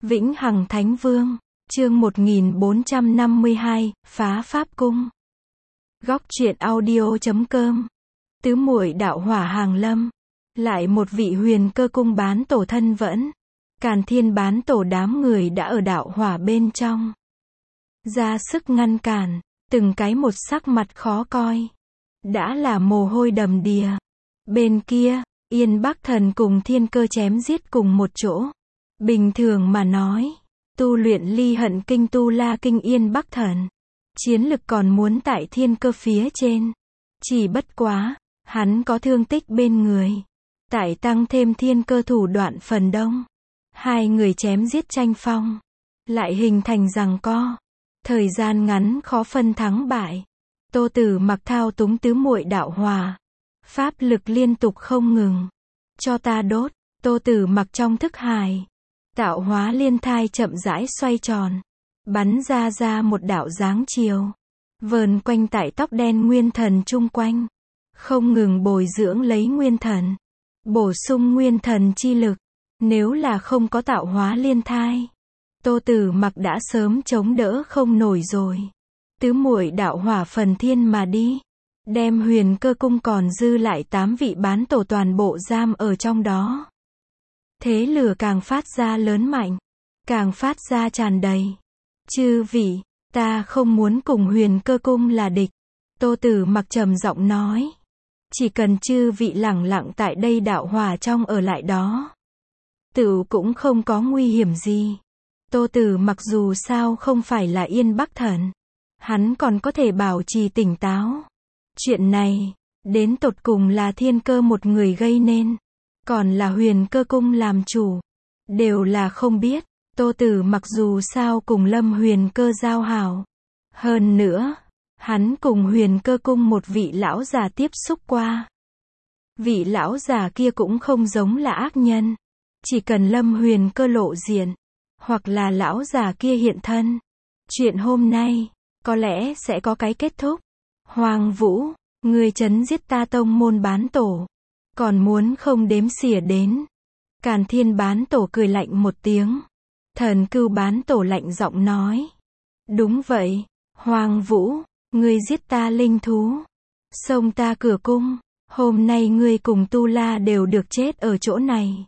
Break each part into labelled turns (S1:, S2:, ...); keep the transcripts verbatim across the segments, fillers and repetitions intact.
S1: Vĩnh Hằng Thánh Vương, chương một nghìn bốn trăm năm mươi hai, Phá Pháp Cung. Góc truyện audio chấm com. Tứ muội đạo hỏa hàng lâm. Lại một vị huyền cơ cung bán tổ thân vẫn. Càn Thiên bán tổ đám người đã ở đạo hỏa bên trong. Ra sức ngăn cản, từng cái một sắc mặt khó coi. Đã là mồ hôi đầm đìa. Bên kia, Yên Bắc Thần cùng Thiên Cơ chém giết cùng một chỗ. Bình thường mà nói, tu luyện ly hận kinh tu la kinh Yên Bắc Thần, chiến lực còn muốn tại Thiên Cơ phía trên. Chỉ bất quá, hắn có thương tích bên người. Tại tăng thêm Thiên Cơ thủ đoạn phần đông. Hai người chém giết tranh phong. Lại hình thành giằng co. Thời gian ngắn khó phân thắng bại. Tô Tử Mặc thao túng tứ muội đạo hỏa. Pháp lực liên tục không ngừng. Cho ta đốt, Tô Tử Mặc trong thức hải. Tạo hóa liên thai chậm rãi xoay tròn. Bắn ra ra một đạo dáng chiều. Vờn quanh tại tóc đen nguyên thần chung quanh. Không ngừng bồi dưỡng lấy nguyên thần. Bổ sung nguyên thần chi lực. Nếu là không có tạo hóa liên thai, Tô Tử Mặc đã sớm chống đỡ không nổi rồi. Tứ muội đạo hỏa phần thiên mà đi. Đem huyền cơ cung còn dư lại tám vị bán tổ toàn bộ giam ở trong đó. Thế lửa càng phát ra lớn mạnh. Càng phát ra tràn đầy. Chư vị, ta không muốn cùng huyền cơ cung là địch. Tô Tử Mặc trầm giọng nói. Chỉ cần chư vị lẳng lặng tại đây đạo hỏa trong ở lại đó. Tự cũng không có nguy hiểm gì. Tô Tử Mặc dù sao không phải là Yên Bắc Thần. Hắn còn có thể bảo trì tỉnh táo. Chuyện này, đến tột cùng là Thiên Cơ một người gây nên. Còn là huyền cơ cung làm chủ. Đều là không biết. Tô Tử Mặc dù sao cùng Lâm huyền cơ giao hảo. Hơn nữa, hắn cùng huyền cơ cung một vị lão già tiếp xúc qua. Vị lão già kia cũng không giống là ác nhân. Chỉ cần Lâm huyền cơ lộ diện. Hoặc là lão già kia hiện thân. Chuyện hôm nay, có lẽ sẽ có cái kết thúc. Hoàng Vũ, ngươi trấn giết ta tông môn bán tổ. Còn muốn không đếm xỉa đến. Càn Thiên bán tổ cười lạnh một tiếng. Thần Cưu bán tổ lạnh giọng nói. Đúng vậy, Hoàng Vũ, ngươi giết ta linh thú. Xông ta cửa cung. Hôm nay ngươi cùng Tu La đều được chết ở chỗ này.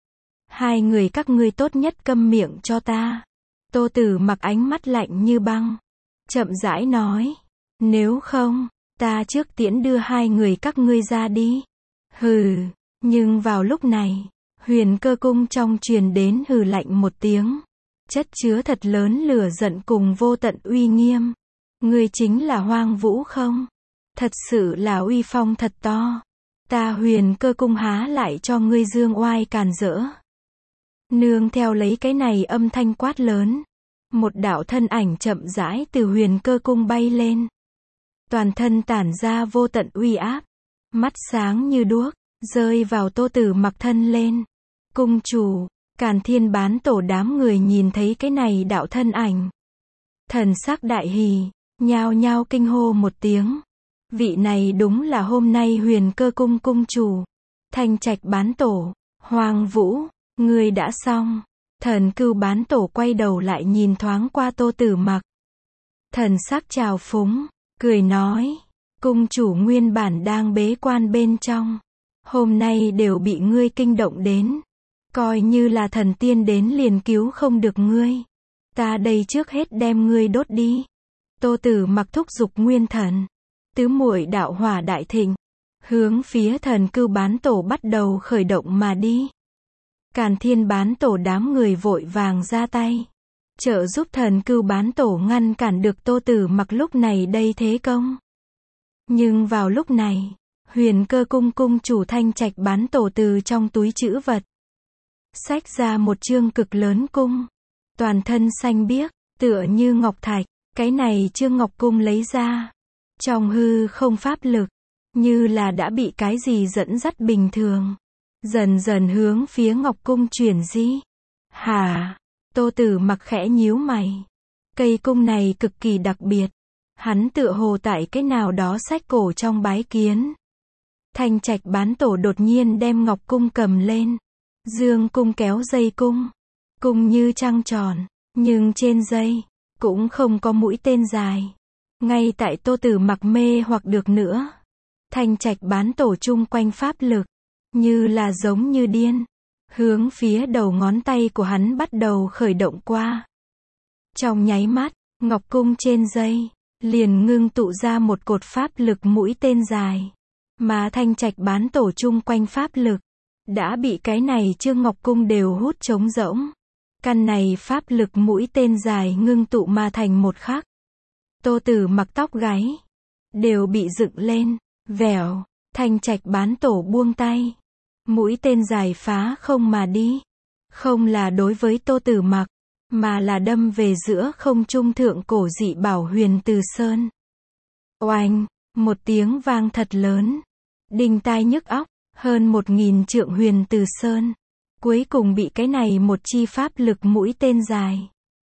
S1: Hai người các ngươi tốt nhất câm miệng cho ta. Tô Tử Mặc ánh mắt lạnh như băng. Chậm rãi nói. Nếu không, ta trước tiễn đưa hai người các ngươi ra đi. Hừ, nhưng vào lúc này, huyền cơ cung trong truyền đến hừ lạnh một tiếng. Chất chứa thật lớn lửa giận cùng vô tận uy nghiêm. Ngươi chính là Hoang Vũ không? Thật sự là uy phong thật to. Ta huyền cơ cung há lại cho ngươi dương oai càn rỡ. Nương theo lấy cái này âm thanh quát lớn. Một đạo thân ảnh chậm rãi từ huyền cơ cung bay lên. Toàn thân tản ra vô tận uy áp. Mắt sáng như đuốc, rơi vào Tô Tử Mặc thân lên. Cung chủ, Càn Thiên bán tổ đám người nhìn thấy cái này đạo thân ảnh. Thần sắc đại hỉ, nhao nhao kinh hô một tiếng. Vị này đúng là hôm nay huyền cơ cung cung chủ. Thanh Trạch bán tổ, Hoàng Vũ, ngươi đã xong. Thần Cưu bán tổ quay đầu lại nhìn thoáng qua Tô Tử Mặc. Thần sắc trào phúng, cười nói. Cung chủ nguyên bản đang bế quan bên trong. Hôm nay đều bị ngươi kinh động đến. Coi như là thần tiên đến liền cứu không được ngươi. Ta đây trước hết đem ngươi đốt đi. Tô Tử Mặc thúc giục nguyên thần. Tứ muội đạo hỏa đại thịnh. Hướng phía Thần Cưu bán tổ bắt đầu khởi động mà đi. Càn Thiên bán tổ đám người vội vàng ra tay. Trợ giúp Thần Cưu bán tổ ngăn cản được Tô Tử Mặc lúc này đây thế công. Nhưng vào lúc này, huyền cơ cung cung chủ Thanh Trạch bán tổ từ trong túi trữ vật. Xách ra một chương cực lớn cung. Toàn thân xanh biếc, tựa như ngọc thạch. Cái này chương ngọc cung lấy ra. Trong hư không pháp lực. Như là đã bị cái gì dẫn dắt bình thường. Dần dần hướng phía ngọc cung chuyển di. Hả? Tô Tử Mặc khẽ nhíu mày. Cây cung này cực kỳ đặc biệt. Hắn tựa hồ tại cái nào đó sách cổ trong bái kiến. Thanh Trạch bán tổ đột nhiên đem ngọc cung cầm lên. Dương cung kéo dây cung. cung như trăng tròn, nhưng trên dây, cũng không có mũi tên dài. Ngay tại Tô Tử Mặc mê hoặc được nữa. Thanh trạch bán tổ chung quanh pháp lực, như là giống như điên, hướng phía đầu ngón tay của hắn bắt đầu khởi động qua. Trong nháy mắt, ngọc cung trên dây, liền ngưng tụ ra một cột pháp lực mũi tên dài. Mà thanh trạch bán tổ chung quanh pháp lực, đã bị cái này chương ngọc cung đều hút trống rỗng. Căn này pháp lực mũi tên dài ngưng tụ mà thành một khắc. Tô Tử Mặc tóc gáy, đều bị dựng lên, vèo, thanh trạch bán tổ buông tay. Mũi tên dài phá không mà đi. Không là đối với Tô Tử Mặc, mà là đâm về giữa không trung thượng cổ dị bảo Huyền Từ Sơn. Oanh, một tiếng vang thật lớn, đinh tai nhức óc, hơn một nghìn trượng Huyền Từ Sơn, cuối cùng bị cái này một chi pháp lực mũi tên dài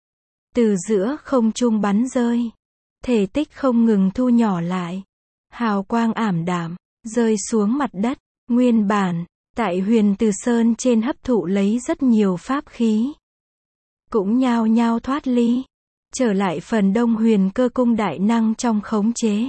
S1: từ giữa không trung bắn rơi. Thể tích không ngừng thu nhỏ lại, hào quang ảm đạm, rơi xuống mặt đất. Nguyên bản, tại Huyền Từ Sơn trên hấp thụ lấy rất nhiều pháp khí, cũng nhao nhao thoát ly, trở lại phần đông Huyền Cơ Cung đại năng trong khống chế.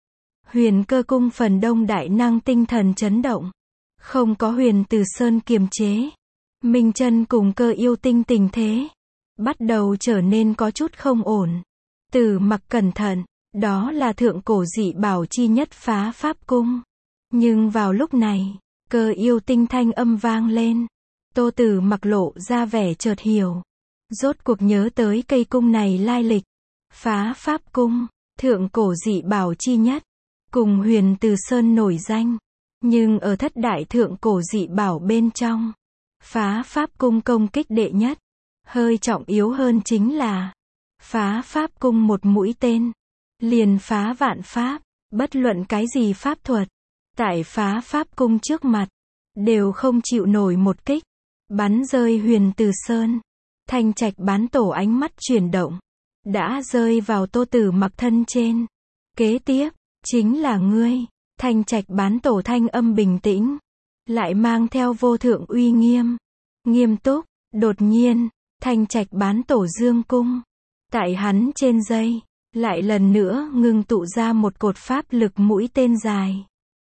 S1: Huyền Cơ Cung phần đông đại năng tinh thần chấn động, không có Huyền Từ Sơn kiềm chế. Minh Chân cùng Cơ Yêu Tinh tình thế bắt đầu trở nên có chút không ổn. Tử Mặc cẩn thận, đó là thượng cổ dị bảo chi nhất phá pháp cung. Nhưng vào lúc này, Cơ Yêu Tinh thanh âm vang lên. Tô Tử Mặc lộ ra vẻ chợt hiểu, rốt cuộc nhớ tới cây cung này lai lịch. Phá pháp cung, thượng cổ dị bảo chi nhất, cùng Huyền Từ Sơn nổi danh, nhưng ở thất đại thượng cổ dị bảo bên trong, phá pháp cung công kích đệ nhất. Hơi trọng yếu hơn chính là, phá pháp cung một mũi tên, liền phá vạn pháp. Bất luận cái gì pháp thuật, tại phá pháp cung trước mặt, đều không chịu nổi một kích. Bắn rơi Huyền Từ Sơn. Thanh trạch bán tổ ánh mắt chuyển động, đã rơi vào Tô Tử Mặc thân trên. Kế tiếp, chính là ngươi. Thanh trạch bán tổ thanh âm bình tĩnh, lại mang theo vô thượng uy nghiêm. Nghiêm túc, đột nhiên, thanh trạch bán tổ dương cung, tại hắn trên dây, lại lần nữa ngưng tụ ra một cột pháp lực mũi tên dài.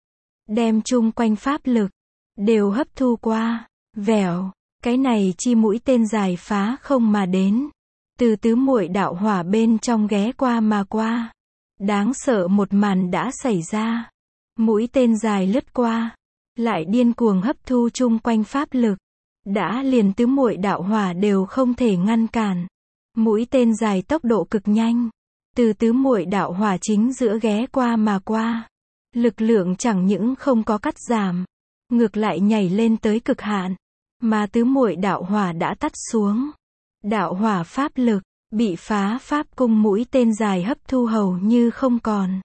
S1: Đem chung quanh pháp lực, đều hấp thu qua. Vèo, cái này chi mũi tên dài phá không mà đến. Từ tứ muội đạo hỏa bên trong ghé qua mà qua. Đáng sợ một màn đã xảy ra. Mũi tên dài lướt qua, lại điên cuồng hấp thu chung quanh pháp lực. Đã liền tứ muội đạo hỏa đều không thể ngăn cản. Mũi tên dài tốc độ cực nhanh, từ tứ muội đạo hỏa chính giữa ghé qua mà qua. Lực lượng chẳng những không có cắt giảm, ngược lại nhảy lên tới cực hạn, mà tứ muội đạo hỏa đã tắt xuống. Đạo hỏa pháp lực, bị phá pháp cung mũi tên dài hấp thu hầu như không còn.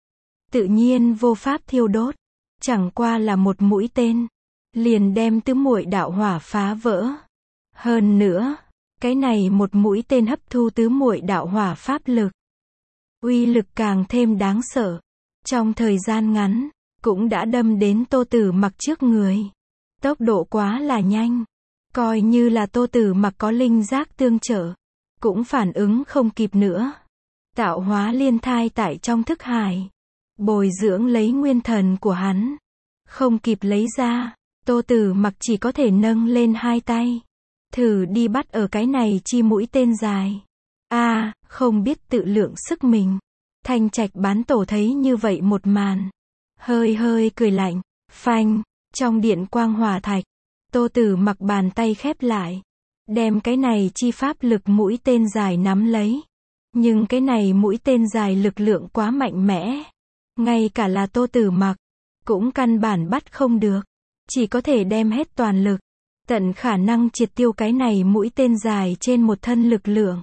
S1: Tự nhiên vô pháp thiêu đốt, chẳng qua là một mũi tên, liền đem tứ muội đạo hỏa phá vỡ. Hơn nữa, cái này một mũi tên hấp thu tứ muội đạo hỏa pháp lực, uy lực càng thêm đáng sợ. Trong thời gian ngắn, cũng đã đâm đến Tô Tử Mặc trước người. Tốc độ quá là nhanh, coi như là Tô Tử Mặc có linh giác tương trợ, cũng phản ứng không kịp nữa. Tạo hóa liên thai tại trong thức hải, bồi dưỡng lấy nguyên thần của hắn, không kịp lấy ra. Tô Tử Mặc chỉ có thể nâng lên hai tay, thử đi bắt ở cái này chi mũi tên dài. A, à, không biết tự lượng sức mình. Thanh trạch bán tổ thấy như vậy một màn, hơi hơi cười lạnh. Phanh, trong điện quang hỏa thạch, Tô Tử Mặc bàn tay khép lại, đem cái này chi pháp lực mũi tên dài nắm lấy. Nhưng cái này mũi tên dài lực lượng quá mạnh mẽ, ngay cả là Tô Tử Mặc cũng căn bản bắt không được, chỉ có thể đem hết toàn lực, tận khả năng triệt tiêu cái này mũi tên dài trên một thân lực lượng.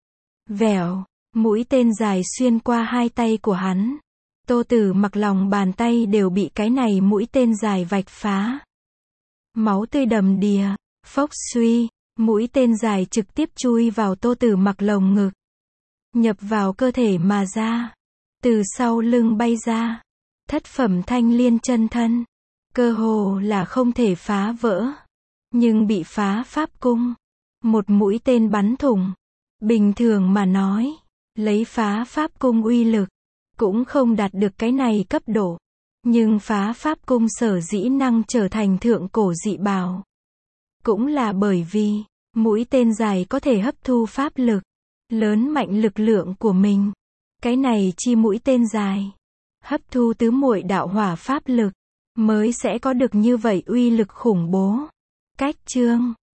S1: Vèo, mũi tên dài xuyên qua hai tay của hắn. Tô Tử Mặc lòng bàn tay đều bị cái này mũi tên dài vạch phá. Máu tươi đầm đìa, phốc suy, mũi tên dài trực tiếp chui vào Tô Tử Mặc lồng ngực, nhập vào cơ thể mà ra, từ sau lưng bay ra. Thất phẩm thanh liên chân thân, cơ hồ là không thể phá vỡ, nhưng bị phá pháp cung, Một mũi tên bắn thủng. Bình thường mà nói, lấy phá pháp cung uy lực, cũng không đạt được cái này cấp độ. Nhưng phá pháp cung sở dĩ năng trở thành thượng cổ dị bảo. Cũng là bởi vì, mũi tên dài có thể hấp thu pháp lực, lớn mạnh lực lượng của mình. Cái này chi mũi tên dài, hấp thu tứ muội đạo hỏa pháp lực, mới sẽ có được như vậy uy lực khủng bố. Cách chương